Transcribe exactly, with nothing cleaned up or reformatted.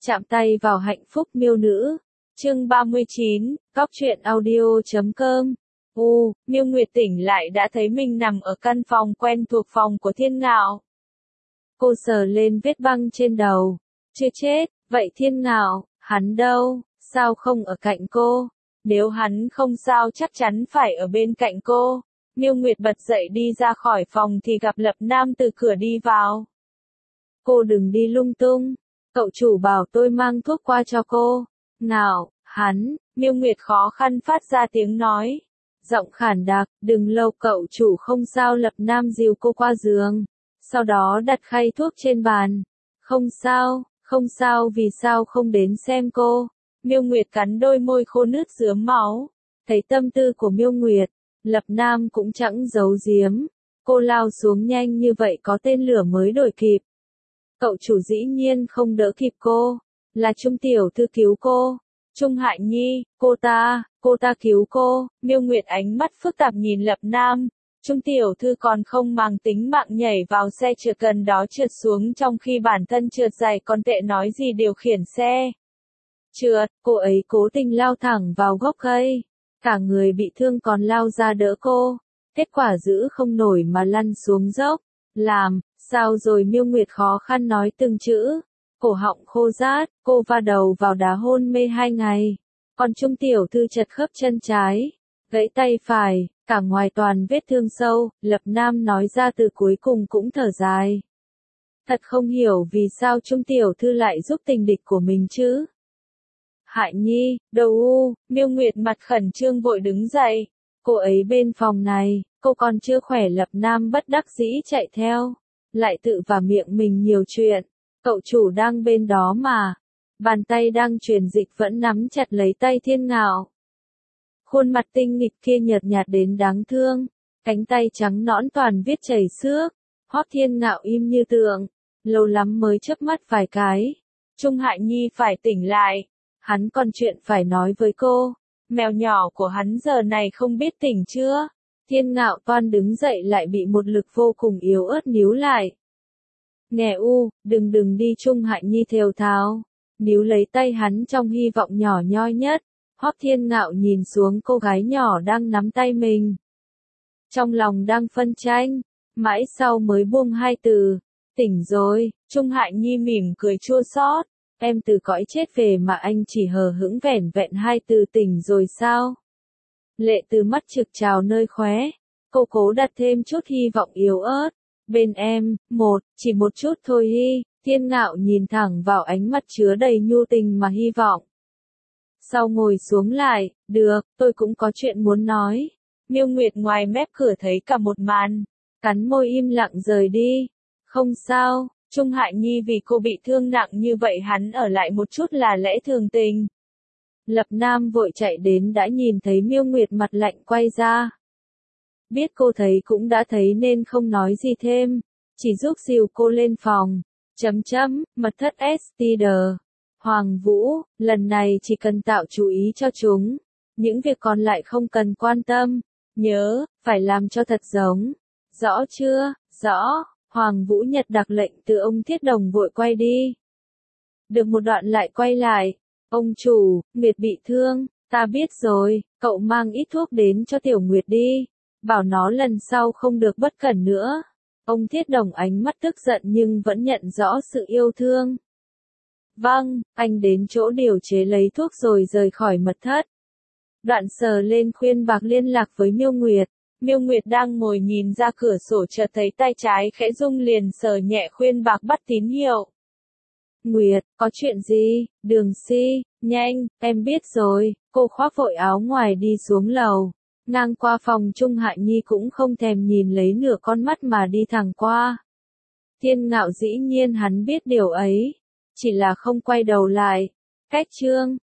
Chạm tay vào hạnh phúc miêu nữ. Chương ba mươi chín, Cóc truyện audio chấm com. U, Miêu Nguyệt tỉnh lại đã thấy mình nằm ở căn phòng quen thuộc phòng của Thiên Ngạo. Cô sờ lên vết băng trên đầu. Chưa chết, vậy Thiên Ngạo, hắn đâu, sao không ở cạnh cô? Nếu hắn không sao chắc chắn phải ở bên cạnh cô. Miêu Nguyệt bật dậy đi ra khỏi phòng thì gặp Lập Nam từ cửa đi vào. Cô đừng đi lung tung. Cậu chủ bảo tôi mang thuốc qua cho cô. Nào, hắn, Miêu Nguyệt khó khăn phát ra tiếng nói. Giọng khản đặc, đừng lâu cậu chủ không sao. Lập Nam dìu cô qua giường. Sau đó đặt khay thuốc trên bàn. Không sao, không sao vì sao không đến xem cô. Miêu Nguyệt cắn đôi môi khô nứt rướm máu. Thấy tâm tư của Miêu Nguyệt, Lập Nam cũng chẳng giấu giếm. Cô lao xuống nhanh như vậy có tên lửa mới đổi kịp. Cậu chủ dĩ nhiên không đỡ kịp cô. Là Trung tiểu thư cứu cô. Trung Hại Nhi, cô ta, cô ta cứu cô. Miêu Nguyệt ánh mắt phức tạp nhìn Lập Nam. Trung tiểu thư còn không màng tính mạng nhảy vào xe trượt gần đó trượt xuống trong khi bản thân trượt dày còn tệ nói gì điều khiển xe. Trượt, cô ấy cố tình lao thẳng vào gốc cây. Cả người bị thương còn lao ra đỡ cô. Kết quả giữ không nổi mà lăn xuống dốc. Làm, sao rồi Miêu Nguyệt khó khăn nói từng chữ. Cổ họng khô rát, cô va đầu vào đá hôn mê hai ngày. Còn Trung tiểu thư chật khớp chân trái, gãy tay phải, cả ngoài toàn vết thương sâu. Lập Nam nói ra từ cuối cùng cũng thở dài. Thật không hiểu vì sao Trung tiểu thư lại giúp tình địch của mình chứ. Hại Nhi, đầu u, Miêu Nguyệt mặt khẩn trương vội đứng dậy. Cô ấy bên phòng này, cô còn chưa khỏe. Lập Nam bất đắc dĩ chạy theo. Lại tự vào miệng mình nhiều chuyện. Cậu chủ đang bên đó mà. Bàn tay đang truyền dịch vẫn nắm chặt lấy tay Thiên Ngạo. Khuôn mặt tinh nghịch kia nhợt nhạt đến đáng thương. Cánh tay trắng nõn toàn viết chảy xước. Hoắc Thiên Ngạo im như tượng. Lâu lắm mới chớp mắt vài cái. Trung Hại Nhi phải tỉnh lại. Hắn còn chuyện phải nói với cô. Mèo nhỏ của hắn giờ này không biết tỉnh chưa. Thiên Ngạo toan đứng dậy lại bị một lực vô cùng yếu ớt níu lại. Nè u, đừng đừng đi. Trung Hại Nhi thều thào. Níu lấy tay hắn trong hy vọng nhỏ nhoi nhất. Hoắc Thiên Ngạo nhìn xuống cô gái nhỏ đang nắm tay mình. Trong lòng đang phân tranh. Mãi sau mới buông hai từ. Tỉnh rồi. Trung Hại Nhi mỉm cười chua xót. Em từ cõi chết về mà anh chỉ hờ hững vẻn vẹn hai từ tỉnh rồi sao? Lệ từ mắt trực trào nơi khóe. Cô cố đặt thêm chút hy vọng yếu ớt. Bên em, một, chỉ một chút thôi hi. Thiên Ngạo nhìn thẳng vào ánh mắt chứa đầy nhu tình mà hy vọng. Sau ngồi xuống lại, được, tôi cũng có chuyện muốn nói. Miêu Nguyệt ngoài mép cửa thấy cả một màn. Cắn môi im lặng rời đi. Không sao, Trung Hại Nhi vì cô bị thương nặng như vậy hắn ở lại một chút là lẽ thường tình. Lập Nam vội chạy đến đã nhìn thấy Miêu Nguyệt mặt lạnh quay ra. Biết cô thấy cũng đã thấy nên không nói gì thêm. Chỉ giúp dìu cô lên phòng. Chấm chấm, mật thất ét tê đê. Hoàng Vũ, lần này chỉ cần tạo chú ý cho chúng. Những việc còn lại không cần quan tâm. Nhớ, phải làm cho thật giống. Rõ chưa? Rõ. Hoàng Vũ Nhật đặc lệnh từ ông Thiết Đồng vội quay đi. Được một đoạn lại quay lại. Ông chủ, Nguyệt bị thương. Ta biết rồi, cậu mang ít thuốc đến cho Tiểu Nguyệt đi. Bảo nó lần sau không được bất cẩn nữa. Ông Thiết Đồng ánh mắt tức giận nhưng vẫn nhận rõ sự yêu thương. Vâng, anh đến chỗ điều chế lấy thuốc rồi rời khỏi mật thất. Đoạn sờ lên khuyên bạc liên lạc với Miêu Nguyệt. Miêu Nguyệt đang ngồi nhìn ra cửa sổ chợt thấy tay trái khẽ rung liền sờ nhẹ khuyên bạc bắt tín hiệu. Nguyệt, có chuyện gì? Đường Si, nhanh, em biết rồi. Cô khoác vội áo ngoài đi xuống lầu. Ngang qua phòng Trung Hại Nhi cũng không thèm nhìn lấy nửa con mắt mà đi thẳng qua. Thiên Ngạo dĩ nhiên hắn biết điều ấy. Chỉ là không quay đầu lại. Cách chương.